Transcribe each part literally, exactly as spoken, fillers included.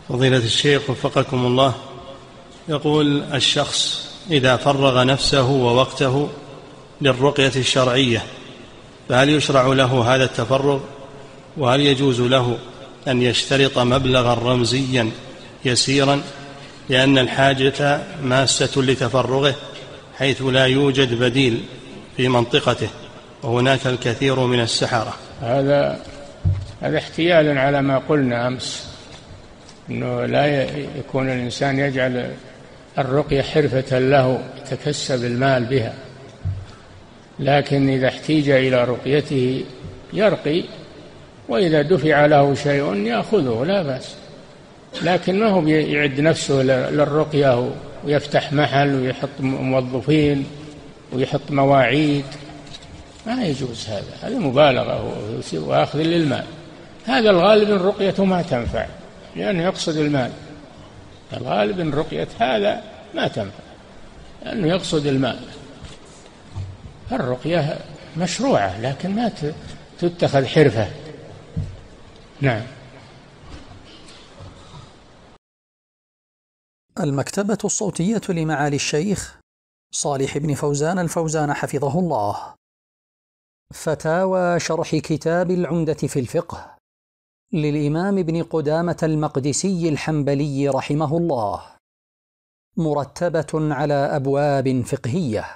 فضيلة الشيخ وفقكم الله، يقول الشخص إذا فرغ نفسه ووقته للرقية الشرعية فهل يشرع له هذا التفرغ؟ وهل يجوز له أن يشترط مبلغا رمزيا يسيرا لأن الحاجة ماسة لتفرغه حيث لا يوجد بديل في منطقته وهناك الكثير من السحرة؟ هذا هذا احتيال على ما قلنا أمس، أنه لا يكون الإنسان يجعل الرقية حرفة له يتكسب المال بها، لكن إذا احتيج إلى رقيته يرقي، وإذا دفع له شيء يأخذه لا بأس، لكن ما هو يعد نفسه للرقية ويفتح محل ويحط موظفين ويحط مواعيد، ما يجوز هذا، هذا مبالغة وأخذ للمال. هذا الغالب أن رقيته ما تنفع لأنه يقصد المال، الغالب أن رقية هذا ما تنفع لأنه يقصد المال. الرقية مشروعة لكن ما تتخذ حرفة. نعم. المكتبة الصوتية لمعالي الشيخ صالح بن فوزان الفوزان حفظه الله. فتاوى شرح كتاب العمدة في الفقه للإمام ابن قدامة المقدسي الحنبلي رحمه الله، مرتبة على أبواب فقهية.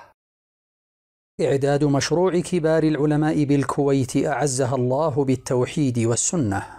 إعداد مشروع كبار العلماء بالكويت أعزها الله بالتوحيد والسنة.